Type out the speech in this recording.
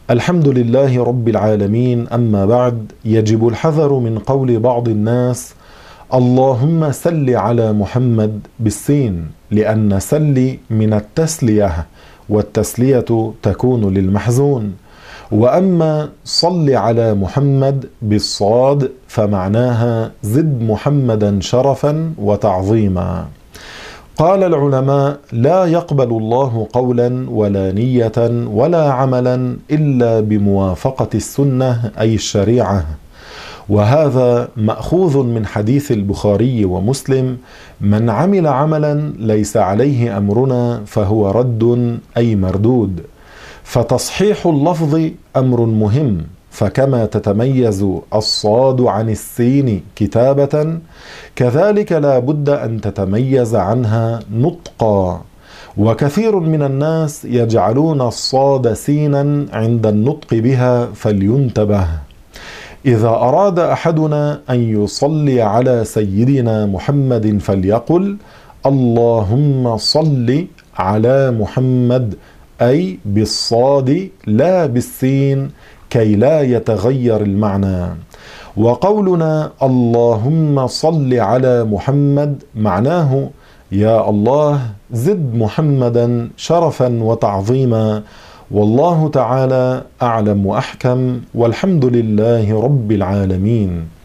الحمد لله رب العالمين. أما بعد، يجب الحذر من قول بعض الناس اللهم سل على محمد بالسين، لأن سل من التسلية، والتسلية تكون للمحزون. وأما صل على محمد بالصاد فمعناها زد محمدا شرفا وتعظيما. قال العلماء: لا يقبل الله قولا ولا نية ولا عملا إلا بموافقة السنة أي الشريعة. وهذا مأخوذ من حديث البخاري ومسلم: من عمل عملا ليس عليه أمرنا فهو رد أي مردود. فتصحيح اللفظ أمر مهم، فكما تتميز الصاد عن السين كتابة، كذلك لا بد أن تتميز عنها نطقا. وكثير من الناس يجعلون الصاد سينا عند النطق بها، فلينتبه. إذا أراد أحدنا أن يصلي على سيدنا محمد فليقل اللهم صل على محمد، أي بالصاد لا بالسين، كي لا يتغير المعنى. وقولنا اللهم صل على محمد معناه يا الله زد محمدا شرفا وتعظيما. والله تعالى أعلم وأحكم، والحمد لله رب العالمين.